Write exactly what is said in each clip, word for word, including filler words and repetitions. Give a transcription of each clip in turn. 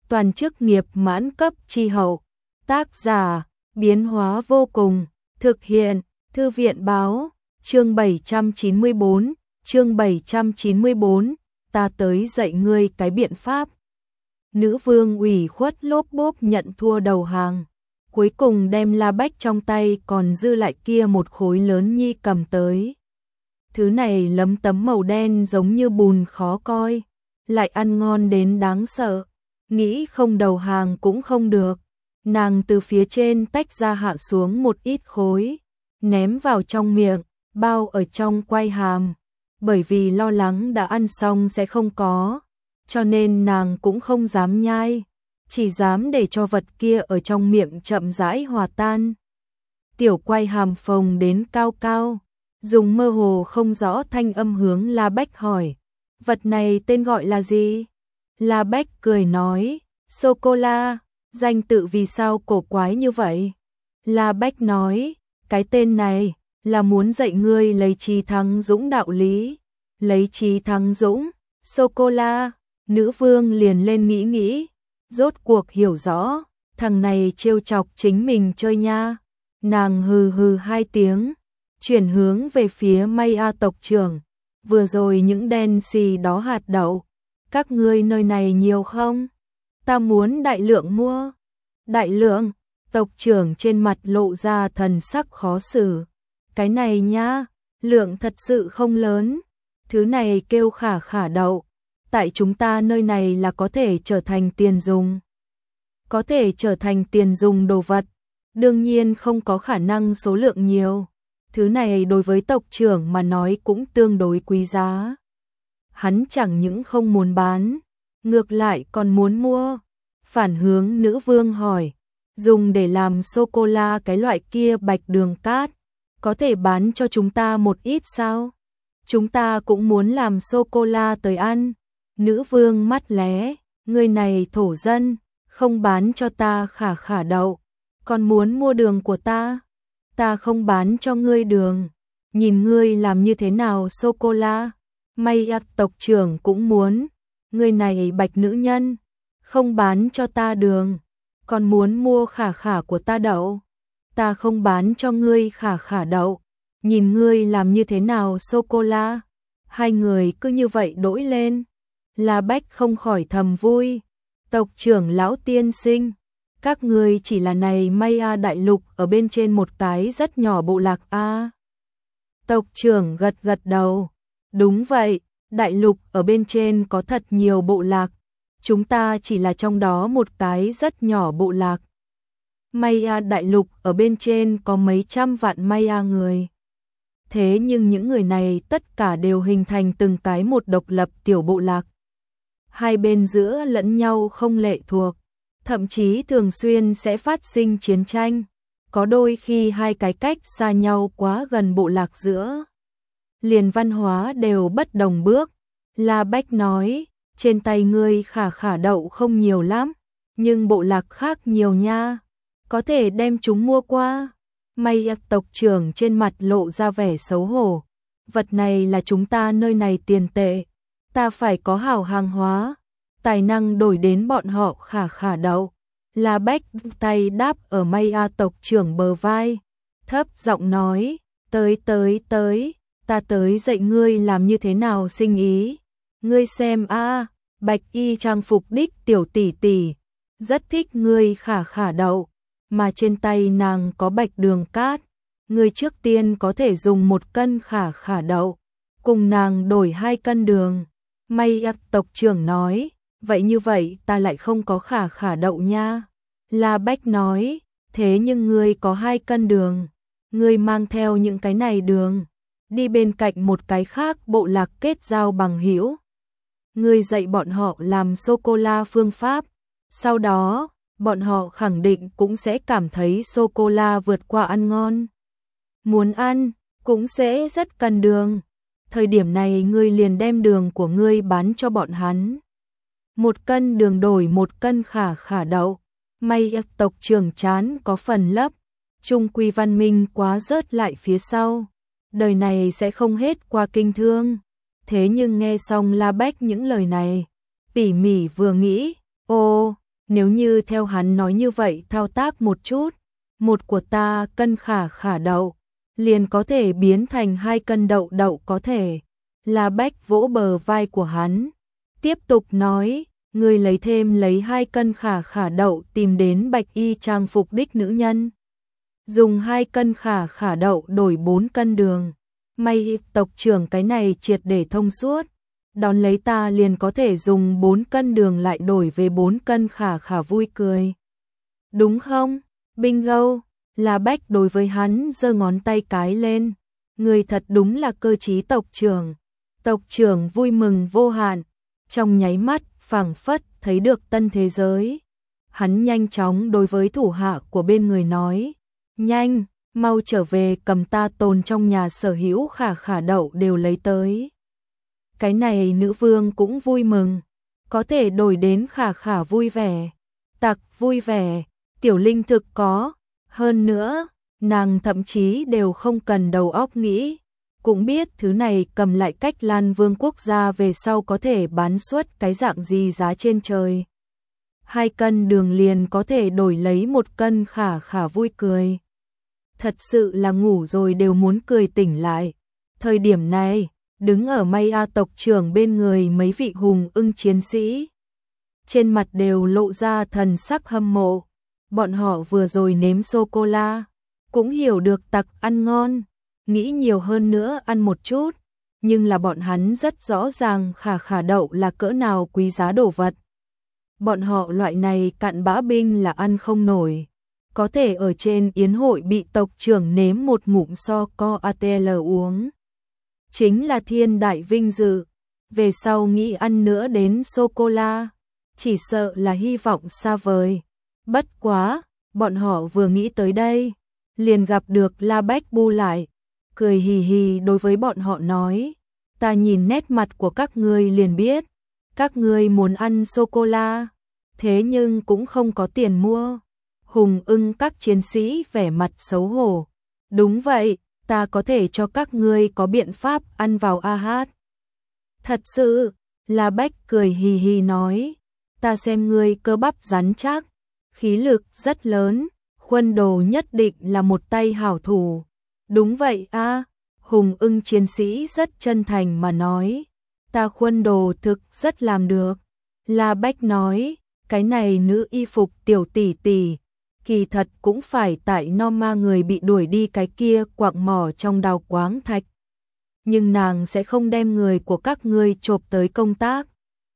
toàn chức nghiệp mãn cấp chi hậu. Tác giả, biến hóa vô cùng, thực hiện, Thư viện báo, chương bảy trăm chín mươi bốn, chương bảy trăm chín mươi bốn, ta tới dạy ngươi cái biện pháp. Nữ vương ủy khuất lốp bốp nhận thua đầu hàng, cuối cùng đem la bách trong tay còn dư lại kia một khối lớn nhi cầm tới. Thứ này lấm tấm màu đen giống như bùn khó coi, lại ăn ngon đến đáng sợ, nghĩ không đầu hàng cũng không được. Nàng từ phía trên tách ra hạ xuống một ít khối, ném vào trong miệng, bao ở trong quai hàm, bởi vì lo lắng đã ăn xong sẽ không có, cho nên nàng cũng không dám nhai, chỉ dám để cho vật kia ở trong miệng chậm rãi hòa tan. Tiểu quai hàm phồng đến cao cao, dùng mơ hồ không rõ thanh âm hướng La Bách hỏi, vật này tên gọi là gì? La Bách cười nói, sô-cô-la, danh tự vì sao cổ quái như vậy? La Bách nói, cái tên này là muốn dạy ngươi lấy trí thắng dũng đạo lý. Lấy trí thắng dũng, sô-cô-la, nữ vương liền lên nghĩ nghĩ, rốt cuộc hiểu rõ, thằng này trêu chọc chính mình chơi nha. Nàng hừ hừ hai tiếng, chuyển hướng về phía Maya tộc trưởng, vừa rồi những đen xì đó hạt đậu, các ngươi nơi này nhiều không? Ta muốn đại lượng mua. Đại lượng, tộc trưởng trên mặt lộ ra thần sắc khó xử. Cái này nhá, lượng thật sự không lớn, thứ này kêu khả khả đậu, tại chúng ta nơi này là có thể trở thành tiền dùng. Có thể trở thành tiền dùng đồ vật, đương nhiên không có khả năng số lượng nhiều. Thứ này đối với tộc trưởng mà nói cũng tương đối quý giá. Hắn chẳng những không muốn bán, ngược lại còn muốn mua. Phản hướng nữ vương hỏi, dùng để làm sô-cô-la cái loại kia bạch đường cát, có thể bán cho chúng ta một ít sao? Chúng ta cũng muốn làm sô-cô-la tới ăn. Nữ vương mắt lé, người này thổ dân, không bán cho ta khả khả đậu, còn muốn mua đường của ta. Ta không bán cho ngươi đường, nhìn ngươi làm như thế nào sô-cô-la. Maya tộc trưởng cũng muốn, người này bạch nữ nhân, không bán cho ta đường, còn muốn mua khả khả của ta đậu. Ta không bán cho ngươi khả khả đậu, nhìn ngươi làm như thế nào sô-cô-la. Hai người cứ như vậy đổi lên. La Bách không khỏi thầm vui. Tộc trưởng lão tiên sinh, các ngươi chỉ là này Maya đại lục ở bên trên một cái rất nhỏ bộ lạc a. À. Tộc trưởng gật gật đầu. Đúng vậy, đại lục ở bên trên có thật nhiều bộ lạc, chúng ta chỉ là trong đó một cái rất nhỏ bộ lạc. Maya đại lục ở bên trên có mấy trăm vạn Maya người. Thế nhưng những người này tất cả đều hình thành từng cái một độc lập tiểu bộ lạc. Hai bên giữa lẫn nhau không lệ thuộc, thậm chí thường xuyên sẽ phát sinh chiến tranh. Có đôi khi hai cái cách xa nhau quá gần bộ lạc giữa, liền văn hóa đều bất đồng bước. La Bách nói, trên tay ngươi khả khả đậu không nhiều lắm, nhưng bộ lạc khác nhiều nha, có thể đem chúng mua qua. Maya tộc trưởng trên mặt lộ ra vẻ xấu hổ, vật này là chúng ta nơi này tiền tệ, ta phải có hảo hàng hóa, tài năng đổi đến bọn họ khả khả đậu. La Bách tay đáp ở Maya tộc trưởng bờ vai, thấp giọng nói, tới tới tới, ta tới dạy ngươi làm như thế nào sinh ý. Ngươi xem a, à, bạch y trang phục đích tiểu tỷ tỷ, rất thích ngươi khả khả đậu, mà trên tay nàng có bạch đường cát. Ngươi trước tiên có thể dùng một cân khả khả đậu, cùng nàng đổi hai cân đường. Maya tộc trưởng nói, vậy như vậy ta lại không có khả khả đậu nha. La Bách nói, thế nhưng ngươi có hai cân đường, ngươi mang theo những cái này đường, đi bên cạnh một cái khác bộ lạc kết giao bằng hữu. Ngươi dạy bọn họ làm sô-cô-la phương pháp, sau đó, bọn họ khẳng định cũng sẽ cảm thấy sô-cô-la vượt qua ăn ngon. Muốn ăn, cũng sẽ rất cần đường. Thời điểm này ngươi liền đem đường của ngươi bán cho bọn hắn. Một cân đường đổi một cân khả khả đậu. May tộc trưởng chán có phần lấp, trung quy văn minh quá rớt lại phía sau. Đời này sẽ không hết qua kinh thương. Thế nhưng nghe xong La Bách những lời này, tỉ mỉ vừa nghĩ, ô, Nếu như theo hắn nói như vậy thao tác một chút, một của ta cân khả khả đậu, liền có thể biến thành hai cân đậu đậu có thể. La Bách vỗ bờ vai của hắn, tiếp tục nói, ngươi lấy thêm lấy hai cân khả khả đậu tìm đến bạch y trang phục đích nữ nhân. Dùng hai cân khả khả đậu đổi bốn cân đường. May tộc trưởng cái này triệt để thông suốt. Đón lấy ta liền có thể dùng bốn cân đường lại đổi về bốn cân khả khả vui cười. Đúng không? Bingo! La Bách đối với hắn giơ ngón tay cái lên. Người thật đúng là cơ trí tộc trưởng. Tộc trưởng vui mừng vô hạn. Trong nháy mắt, phảng phất thấy được tân thế giới. Hắn nhanh chóng đối với thủ hạ của bên người nói. Nhanh, mau trở về cầm ta tồn trong nhà sở hữu khả khả đậu đều lấy tới. Cái này nữ vương cũng vui mừng. Có thể đổi đến khả khả vui vẻ. Tặc vui vẻ, tiểu linh thực có. Hơn nữa, nàng thậm chí đều không cần đầu óc nghĩ. Cũng biết thứ này cầm lại cách Lan Vương quốc gia về sau có thể bán suất cái dạng gì giá trên trời. Hai cân đường liền có thể đổi lấy một cân khả khả vui cười. Thật sự là ngủ rồi đều muốn cười tỉnh lại. Thời điểm này, đứng ở Maya tộc trưởng bên người mấy vị hùng ưng chiến sĩ. Trên mặt đều lộ ra thần sắc hâm mộ. Bọn họ vừa rồi nếm sô-cô-la, cũng hiểu được tặc ăn ngon, nghĩ nhiều hơn nữa ăn một chút. Nhưng là bọn hắn rất rõ ràng khả khả đậu là cỡ nào quý giá đồ vật. Bọn họ loại này cặn bã binh là ăn không nổi. Có thể ở trên yến hội bị tộc trưởng nếm một ngụm so co atl uống. Chính là thiên đại vinh dự. Về sau nghĩ ăn nữa đến sô-cô-la, chỉ sợ là hy vọng xa vời. Bất quá, bọn họ vừa nghĩ tới đây, liền gặp được La Bách bu lại, cười hì hì đối với bọn họ nói, ta nhìn nét mặt của các ngươi liền biết, các ngươi muốn ăn sô-cô-la, thế nhưng cũng không có tiền mua. Hùng ưng các chiến sĩ vẻ mặt xấu hổ. Đúng vậy, ta có thể cho các ngươi có biện pháp ăn vào a hát. Thật sự, La Bách cười hì hì nói, ta xem ngươi cơ bắp rắn chắc, khí lực rất lớn, khuôn đồ nhất định là một tay hảo thủ. Đúng vậy a, Hùng ưng chiến sĩ rất chân thành mà nói, ta khuôn đồ thực rất làm được. La Bách nói, cái này nữ y phục tiểu tỷ tỷ, kỳ thật cũng phải tại Norma người bị đuổi đi cái kia quạng mỏ trong đào quáng thạch. Nhưng nàng sẽ không đem người của các ngươi chộp tới công tác.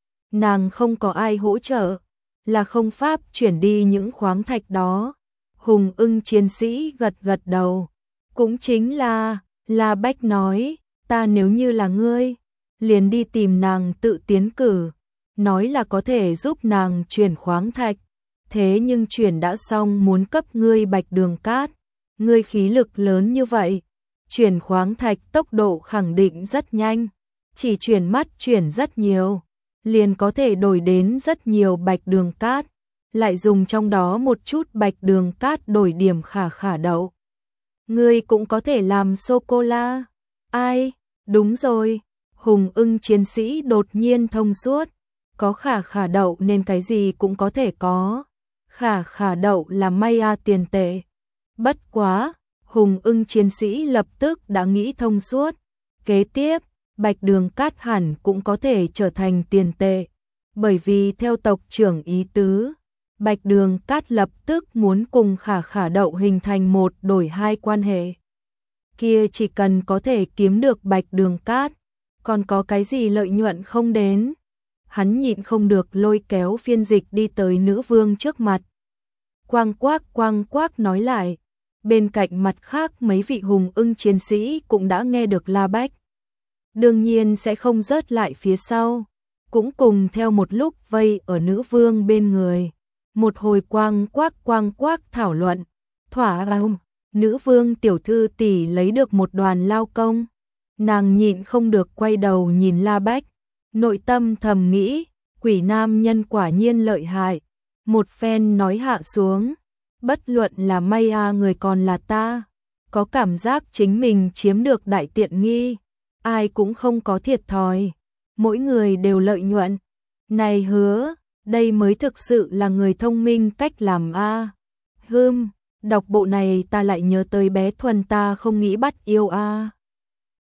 Nàng không có ai hỗ trợ, là không pháp chuyển đi những khoáng thạch đó. Hùng ưng chiến sĩ gật gật đầu. Cũng chính là, La Bách nói, ta nếu như là ngươi, liền đi tìm nàng tự tiến cử, nói là có thể giúp nàng chuyển khoáng thạch. Thế nhưng chuyển đã xong muốn cấp ngươi bạch đường cát, ngươi khí lực lớn như vậy, chuyển khoáng thạch tốc độ khẳng định rất nhanh, chỉ chuyển mắt chuyển rất nhiều, liền có thể đổi đến rất nhiều bạch đường cát, lại dùng trong đó một chút bạch đường cát đổi điểm khả khả đậu. Ngươi cũng có thể làm sô-cô-la. Ai? Đúng rồi, Hùng ưng chiến sĩ đột nhiên thông suốt, có khả khả đậu nên cái gì cũng có thể có. Khả khả đậu là Maya tiền tệ. Bất quá, Hùng ưng chiến sĩ lập tức đã nghĩ thông suốt. Kế tiếp, bạch đường cát hẳn cũng có thể trở thành tiền tệ. Bởi vì theo tộc trưởng ý tứ, bạch đường cát lập tức muốn cùng khả khả đậu hình thành một đổi hai quan hệ. Kia chỉ cần có thể kiếm được bạch đường cát, còn có cái gì lợi nhuận không đến. Hắn nhịn không được lôi kéo phiên dịch đi tới nữ vương trước mặt. Quang quác quang quác nói lại, bên cạnh mặt khác mấy vị hùng ưng chiến sĩ cũng đã nghe được La Bách. Đương nhiên sẽ không rớt lại phía sau, cũng cùng theo một lúc vây ở nữ vương bên người. Một hồi quang quác quang quác thảo luận, thỏa lòng, nữ vương tiểu thư tỷ lấy được một đoàn lao công. Nàng nhịn không được quay đầu nhìn La Bách. Nội tâm thầm nghĩ, quỷ nam nhân quả nhiên lợi hại. Một phen nói hạ xuống, bất luận là Maya người còn là ta, có cảm giác chính mình chiếm được đại tiện nghi, ai cũng không có thiệt thòi, mỗi người đều lợi nhuận. Này hứa, đây mới thực sự là người thông minh cách làm a. Hưm, đọc bộ này ta lại nhớ tới bé Thuần ta không nghĩ bắt yêu a.